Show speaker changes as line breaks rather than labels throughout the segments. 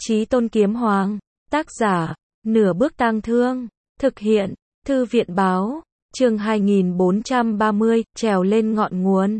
Chí Tôn Kiếm Hoàng, tác giả, Nửa Bước Tang Thương, thực hiện, Thư viện báo, chương 2430, trèo lên ngọn nguồn.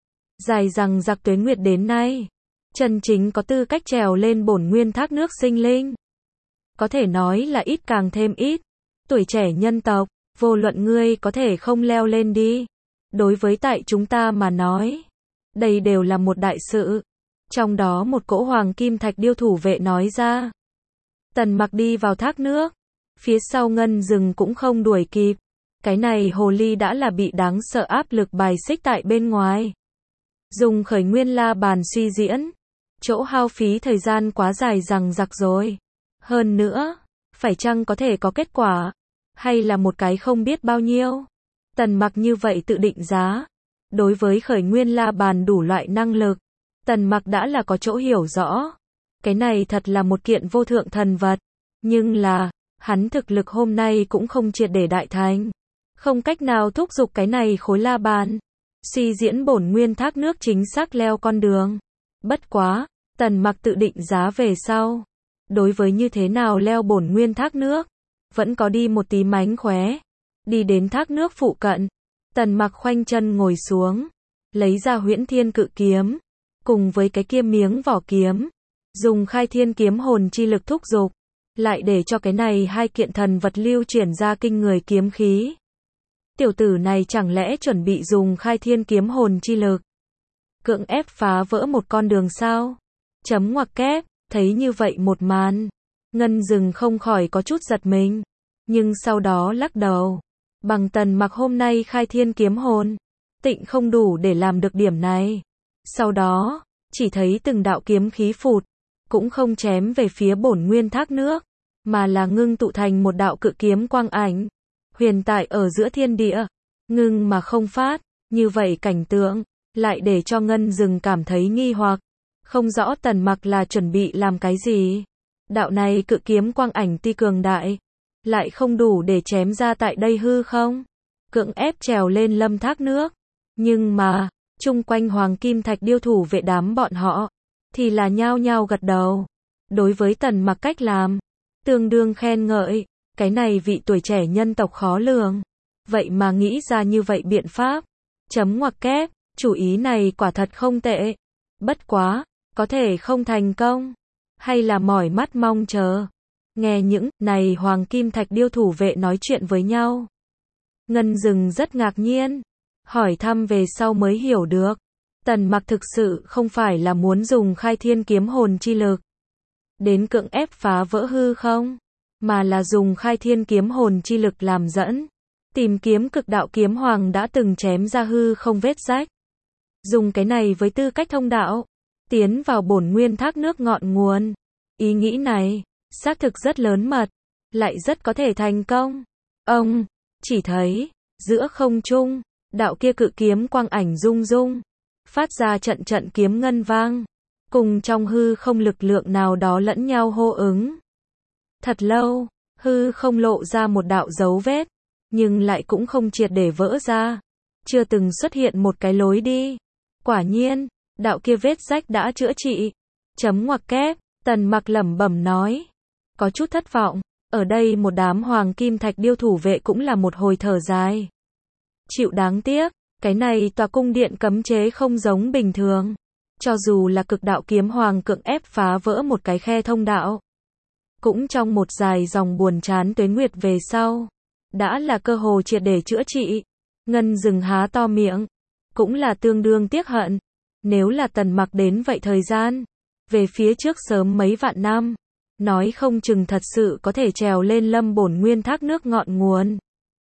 Dài rằng giặc tuế nguyệt đến nay, chân chính có tư cách trèo lên bổn nguyên thác nước sinh linh. Có thể nói là ít càng thêm ít, tuổi trẻ nhân tộc, vô luận ngươi có thể không leo lên đi. Đối với tại chúng ta mà nói, đây đều là một đại sự. Trong đó một cỗ hoàng kim thạch điêu thủ vệ nói ra. Tần Mặc đi vào thác nước, phía sau Ngân Dừng cũng không đuổi kịp. Cái này hồ ly đã là bị đáng sợ áp lực bài xích tại bên ngoài. Dùng khởi nguyên la bàn suy diễn, chỗ hao phí thời gian quá dài rằng giặc rồi. Hơn nữa, phải chăng có thể có kết quả, hay là một cái không biết bao nhiêu. Tần Mặc như vậy tự định giá. Đối với khởi nguyên la bàn đủ loại năng lực, Tần Mặc đã là có chỗ hiểu rõ. Cái này thật là một kiện vô thượng thần vật. Nhưng là, hắn thực lực hôm nay cũng không triệt để đại thành. Không cách nào thúc giục cái này khối la bàn. Suy diễn bổn nguyên thác nước chính xác leo con đường. Bất quá, Tần Mặc tự định giá về sau. Đối với như thế nào leo bổn nguyên thác nước, vẫn có đi một tí mánh khóe. Đi đến thác nước phụ cận, Tần Mặc khoanh chân ngồi xuống, lấy ra Huyễn Thiên Cự Kiếm, cùng với cái kia miếng vỏ kiếm, dùng khai thiên kiếm hồn chi lực thúc giục, lại để cho cái này hai kiện thần vật lưu chuyển ra kinh người kiếm khí. Tiểu tử này chẳng lẽ chuẩn bị dùng khai thiên kiếm hồn chi lực cưỡng ép phá vỡ một con đường sao? Chấm ngoặc kép, thấy như vậy một màn, Ngân Dừng không khỏi có chút giật mình, nhưng sau đó lắc đầu. Bằng Tần Mặc hôm nay khai thiên kiếm hồn, tịnh không đủ để làm được điểm này. Sau đó, chỉ thấy từng đạo kiếm khí phụt, cũng không chém về phía bổn nguyên thác nước, mà là ngưng tụ thành một đạo cự kiếm quang ảnh, huyền tại ở giữa thiên địa, ngưng mà không phát. Như vậy cảnh tượng, lại để cho Ngân Dừng cảm thấy nghi hoặc, không rõ Tần Mặc là chuẩn bị làm cái gì. Đạo này cự kiếm quang ảnh tuy cường đại, lại không đủ để chém ra tại đây hư không, cưỡng ép trèo lên lâm thác nước. Nhưng mà, chung quanh hoàng kim thạch điêu thủ vệ đám bọn họ, thì là nhao nhao gật đầu. Đối với Tần Mặc cách làm, tương đương khen ngợi, cái này vị tuổi trẻ nhân tộc khó lường. Vậy mà nghĩ ra như vậy biện pháp, chấm ngoặc kép, chủ ý này quả thật không tệ. Bất quá, có thể không thành công, hay là mỏi mắt mong chờ. Nghe những này hoàng kim thạch điêu thủ vệ nói chuyện với nhau, Ngân Dừng rất ngạc nhiên, hỏi thăm về sau mới hiểu được, Tần Mặc thực sự không phải là muốn dùng khai thiên kiếm hồn chi lực đến cưỡng ép phá vỡ hư không, mà là dùng khai thiên kiếm hồn chi lực làm dẫn, tìm kiếm cực đạo kiếm hoàng đã từng chém ra hư không vết rách. Dùng cái này với tư cách thông đạo, tiến vào bổn nguyên thác nước ngọn nguồn. Ý nghĩ này, xác thực rất lớn mật, lại rất có thể thành công. Ông, chỉ thấy, giữa không trung, đạo kia cự kiếm quang ảnh rung rung, phát ra trận trận kiếm ngân vang, cùng trong hư không lực lượng nào đó lẫn nhau hô ứng. Thật lâu, hư không lộ ra một đạo dấu vết, nhưng lại cũng không triệt để vỡ ra. Chưa từng xuất hiện một cái lối đi. Quả nhiên, đạo kia vết rách đã chữa trị. Chấm ngoặc kép, Tần Mặc lẩm bẩm nói. Có chút thất vọng, ở đây một đám hoàng kim thạch điêu thủ vệ cũng là một hồi thở dài. Chịu đáng tiếc, cái này tòa cung điện cấm chế không giống bình thường. Cho dù là cực đạo kiếm hoàng cưỡng ép phá vỡ một cái khe thông đạo, cũng trong một dài dòng buồn chán tuế nguyệt về sau, đã là cơ hồ triệt để chữa trị. Ngân Dừng há to miệng, cũng là tương đương tiếc hận. Nếu là Tần Mặc đến vậy thời gian, về phía trước sớm mấy vạn năm, nói không chừng thật sự có thể trèo lên lâm bổn nguyên thác nước ngọn nguồn.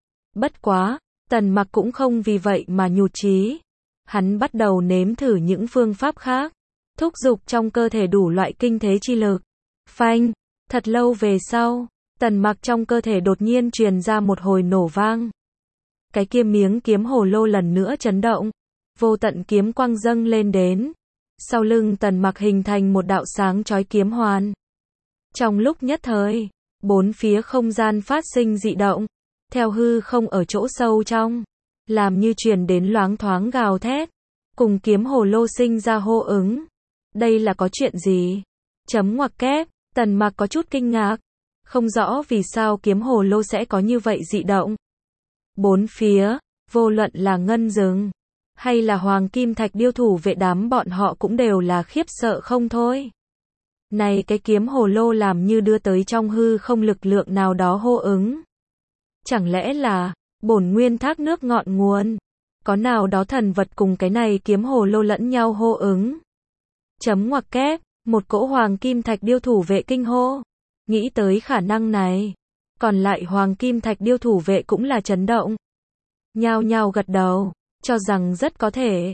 Bất quá, Tần Mặc cũng không vì vậy mà nhụt chí. Hắn bắt đầu nếm thử những phương pháp khác, thúc giục trong cơ thể đủ loại kinh thế chi lực. Phanh, thật lâu về sau, Tần Mặc trong cơ thể đột nhiên truyền ra một hồi nổ vang. Cái kia miếng kiếm hồ lô lần nữa chấn động, vô tận kiếm quang dâng lên đến. Sau lưng Tần Mặc hình thành một đạo sáng chói kiếm hoàn. Trong lúc nhất thời, bốn phía không gian phát sinh dị động, theo hư không ở chỗ sâu trong, làm như truyền đến loáng thoáng gào thét, cùng kiếm hồ lô sinh ra hô ứng. Đây là có chuyện gì? Chấm ngoặc kép, Tần Mặc có chút kinh ngạc, không rõ vì sao kiếm hồ lô sẽ có như vậy dị động. Bốn phía, vô luận là ngân rừng, hay là hoàng kim thạch điêu thủ vệ đám bọn họ cũng đều là khiếp sợ không thôi. Này cái kiếm hồ lô làm như đưa tới trong hư không lực lượng nào đó hô ứng. Chẳng lẽ là bổn nguyên thác nước ngọn nguồn, có nào đó thần vật cùng cái này kiếm hồ lô lẫn nhau hô ứng. Chấm ngoặc kép, một cỗ hoàng kim thạch điêu thủ vệ kinh hô, nghĩ tới khả năng này, còn lại hoàng kim thạch điêu thủ vệ cũng là chấn động. Nhao nhao gật đầu, cho rằng rất có thể.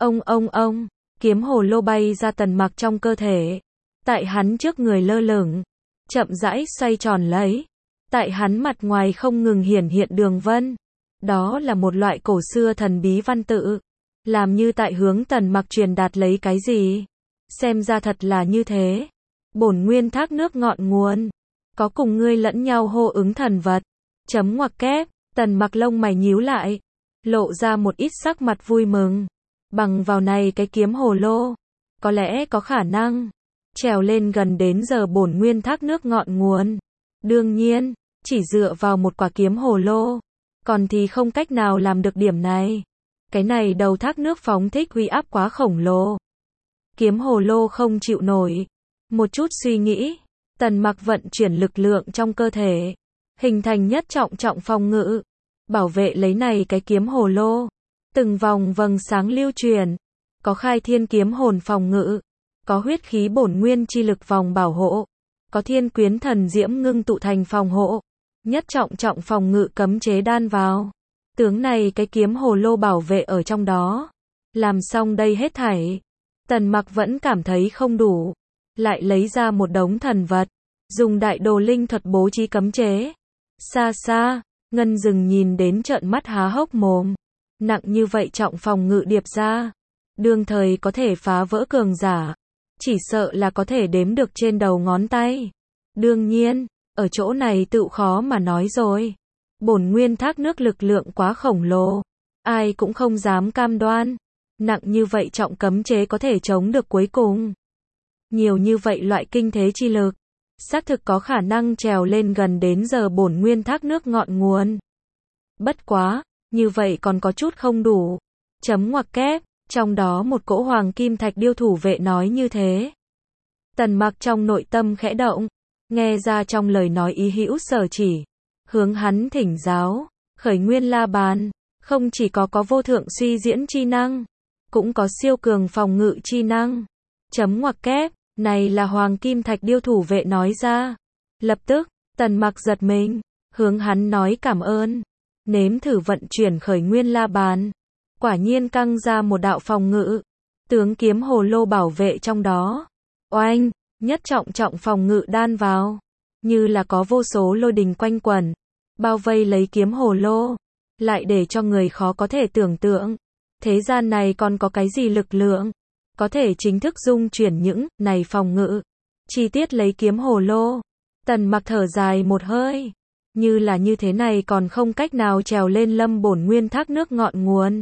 Ông, kiếm hồ lô bay ra Tần Mặc trong cơ thể, tại hắn trước người lơ lửng, chậm rãi xoay tròn lấy, tại hắn mặt ngoài không ngừng hiển hiện đường vân. Đó là một loại cổ xưa thần bí văn tự, làm như tại hướng Tần Mặc truyền đạt lấy cái gì. Xem ra thật là như thế. Bổn nguyên thác nước ngọn nguồn, có cùng ngươi lẫn nhau hô ứng thần vật. Chấm ngoặc kép, Tần Mặc lông mày nhíu lại, lộ ra một ít sắc mặt vui mừng. Bằng vào này cái kiếm hồ lô, có lẽ có khả năng trèo lên gần đến giờ bổn nguyên thác nước ngọn nguồn. Đương nhiên, chỉ dựa vào một quả kiếm hồ lô, còn thì không cách nào làm được điểm này. Cái này đầu thác nước phóng thích uy áp quá khổng lồ. Kiếm hồ lô không chịu nổi. Một chút suy nghĩ, Tần Mặc vận chuyển lực lượng trong cơ thể, hình thành nhất trọng phòng ngự, bảo vệ lấy này cái kiếm hồ lô. Từng vòng vầng sáng lưu truyền, có khai thiên kiếm hồn phòng ngự, có huyết khí bổn nguyên chi lực vòng bảo hộ, có thiên quyến thần diễm ngưng tụ thành phòng hộ, nhất trọng phòng ngự cấm chế đan vào. Tướng này cái kiếm hồ lô bảo vệ ở trong đó. Làm xong đây hết thảy, Tần Mặc vẫn cảm thấy không đủ, lại lấy ra một đống thần vật, dùng đại đồ linh thuật bố trí cấm chế. Xa xa, ngân rừng nhìn đến trợn mắt há hốc mồm. Nặng như vậy trọng phòng ngự điệp ra, đương thời có thể phá vỡ cường giả, chỉ sợ là có thể đếm được trên đầu ngón tay. Đương nhiên, ở chỗ này tự khó mà nói rồi. Bổn nguyên thác nước lực lượng quá khổng lồ, ai cũng không dám cam đoan. Nặng như vậy trọng cấm chế có thể chống được cuối cùng. Nhiều như vậy loại kinh thế chi lực, xác thực có khả năng trèo lên gần đến giờ bổn nguyên thác nước ngọn nguồn. Bất quá, như vậy còn có chút không đủ. Chấm ngoặc kép, trong đó một cỗ hoàng kim thạch điêu thủ vệ nói như thế. Tần Mặc trong nội tâm khẽ động, nghe ra trong lời nói ý hữu sở chỉ, hướng hắn thỉnh giáo. Khởi nguyên la bàn, không chỉ có vô thượng suy diễn chi năng, cũng có siêu cường phòng ngự chi năng. Chấm ngoặc kép, này là hoàng kim thạch điêu thủ vệ nói ra. Lập tức, Tần Mặc giật mình, hướng hắn nói cảm ơn. Nếm thử vận chuyển khởi nguyên la bàn, quả nhiên căng ra một đạo phòng ngự, tướng kiếm hồ lô bảo vệ trong đó. Oanh, nhất trọng phòng ngự đan vào, như là có vô số lôi đình quanh quẩn, bao vây lấy kiếm hồ lô, lại để cho người khó có thể tưởng tượng. Thế gian này còn có cái gì lực lượng, có thể chính thức dung chuyển những này phòng ngự, chi tiết lấy kiếm hồ lô. Tần Mặc thở dài một hơi, như là như thế này còn không cách nào trèo lên lâm bổn nguyên thác nước ngọn nguồn.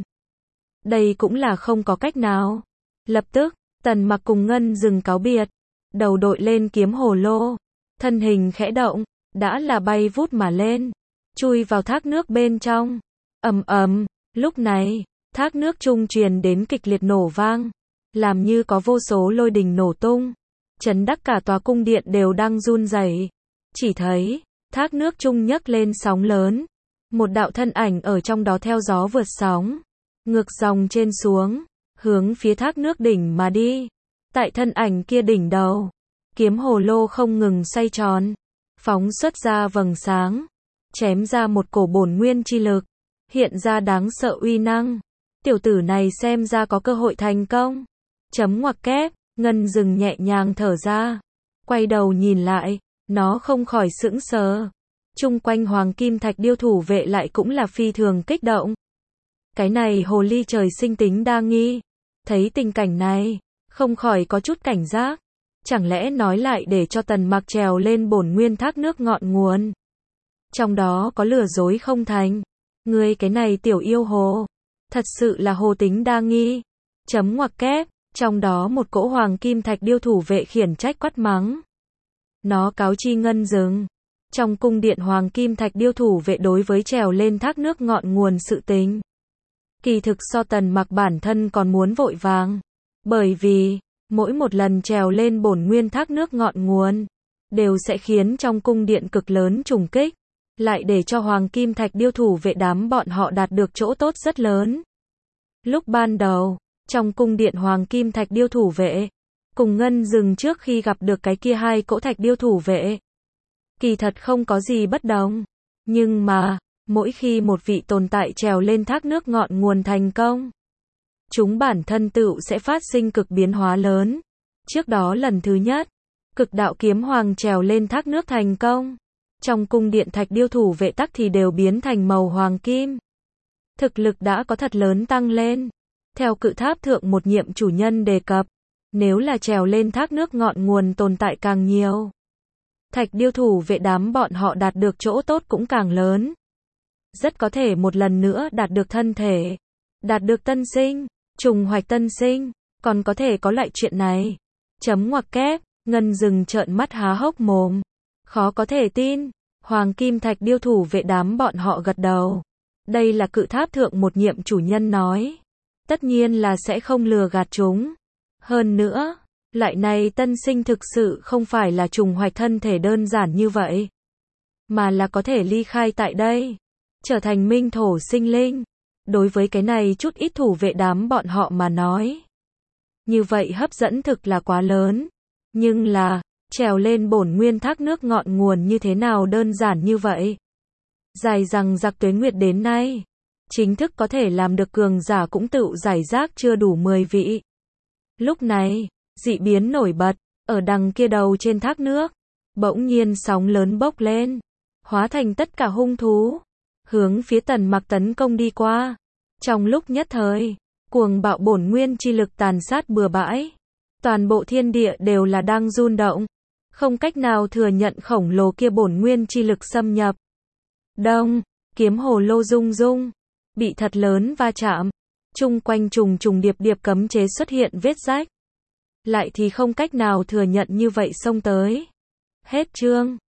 Đây cũng là không có cách nào. Lập tức, Tần Mặc cùng ngân rừng cáo biệt, đầu đội lên kiếm hồ lô, thân hình khẽ động, đã là bay vút mà lên, chui vào thác nước bên trong. Ầm, lúc này, thác nước trung truyền đến kịch liệt nổ vang, làm như có vô số lôi đình nổ tung, chấn đắc cả tòa cung điện đều đang run rẩy. Chỉ thấy, thác nước trung nhấc lên sóng lớn, một đạo thân ảnh ở trong đó theo gió vượt sóng, ngược dòng trên xuống, hướng phía thác nước đỉnh mà đi. Tại thân ảnh kia đỉnh đầu, kiếm hồ lô không ngừng xoay tròn, phóng xuất ra vầng sáng, chém ra một cổ bổn nguyên chi lực, hiện ra đáng sợ uy năng. Tiểu tử này xem ra có cơ hội thành công. Chấm ngoặc kép, ngân rừng nhẹ nhàng thở ra, quay đầu nhìn lại, nó không khỏi sững sờ. Chung quanh hoàng kim thạch điêu thủ vệ lại cũng là phi thường kích động. Cái này hồ ly trời sinh tính đa nghi, thấy tình cảnh này, không khỏi có chút cảnh giác. Chẳng lẽ nói lại để cho Tần Mặc trèo lên bổn nguyên thác nước ngọn nguồn, trong đó có lừa dối không thành? Ngươi cái này tiểu yêu hồ, thật sự là hồ tính đa nghi. Chấm ngoặc kép, trong đó một cỗ hoàng kim thạch điêu thủ vệ khiển trách quát mắng. Nó cáo chi Ngân Dừng. Trong cung điện Hoàng Kim Thạch Điêu thủ vệ đối với trèo lên thác nước ngọn nguồn sự tình. Kỳ thực so Tần Mặc bản thân còn muốn vội vàng. Bởi vì, mỗi một lần trèo lên bổn nguyên thác nước ngọn nguồn, đều sẽ khiến trong cung điện cực lớn trùng kích, lại để cho Hoàng Kim Thạch Điêu thủ vệ đám bọn họ đạt được chỗ tốt rất lớn. Lúc ban đầu, trong cung điện Hoàng Kim Thạch Điêu thủ vệ, cùng Ngân Dừng trước khi gặp được cái kia hai cỗ thạch điêu thủ vệ, kỳ thật không có gì bất đồng. Nhưng mà, mỗi khi một vị tồn tại trèo lên thác nước ngọn nguồn thành công, chúng bản thân tựu sẽ phát sinh cực biến hóa lớn. Trước đó lần thứ nhất, Cực Đạo Kiếm Hoàng trèo lên thác nước thành công. Trong cung điện thạch điêu thủ vệ tắc thì đều biến thành màu hoàng kim. Thực lực đã có thật lớn tăng lên. Theo Cự Tháp Thượng một nhiệm chủ nhân đề cập, nếu là trèo lên thác nước ngọn nguồn tồn tại càng nhiều, thạch điêu thủ vệ đám bọn họ đạt được chỗ tốt cũng càng lớn. Rất có thể một lần nữa đạt được thân thể, đạt được tân sinh, trùng hoạch tân sinh, còn có thể có loại chuyện này. Chấm ngoặc kép, Ngân Dừng trợn mắt há hốc mồm. Khó có thể tin, Hoàng Kim Thạch Điêu thủ vệ đám bọn họ gật đầu. Đây là Cự Tháp Thượng một nhiệm chủ nhân nói. Tất nhiên là sẽ không lừa gạt chúng. Hơn nữa, loại này tân sinh thực sự không phải là trùng hoạch thân thể đơn giản như vậy, mà là có thể ly khai tại đây, trở thành minh thổ sinh linh. Đối với cái này chút ít thủ vệ đám bọn họ mà nói, như vậy hấp dẫn thực là quá lớn. Nhưng là, trèo lên bổn nguyên thác nước ngọn nguồn như thế nào đơn giản như vậy. Dài rằng giặc tuế nguyệt đến nay, chính thức có thể làm được cường giả cũng tựu giải rác chưa đủ 10 vị. Lúc này, dị biến nổi bật, ở đằng kia đầu trên thác nước, bỗng nhiên sóng lớn bốc lên, hóa thành tất cả hung thú, hướng phía Tần Mặc tấn công đi qua. Trong lúc nhất thời, cuồng bạo bổn nguyên chi lực tàn sát bừa bãi, toàn bộ thiên địa đều là đang run động, không cách nào thừa nhận khổng lồ kia bổn nguyên chi lực xâm nhập. Đông, kiếm hồ lô rung rung, bị thật lớn va chạm, chung quanh trùng trùng điệp điệp cấm chế xuất hiện vết rách. Lại thì không cách nào thừa nhận như vậy xông tới. Hết chương.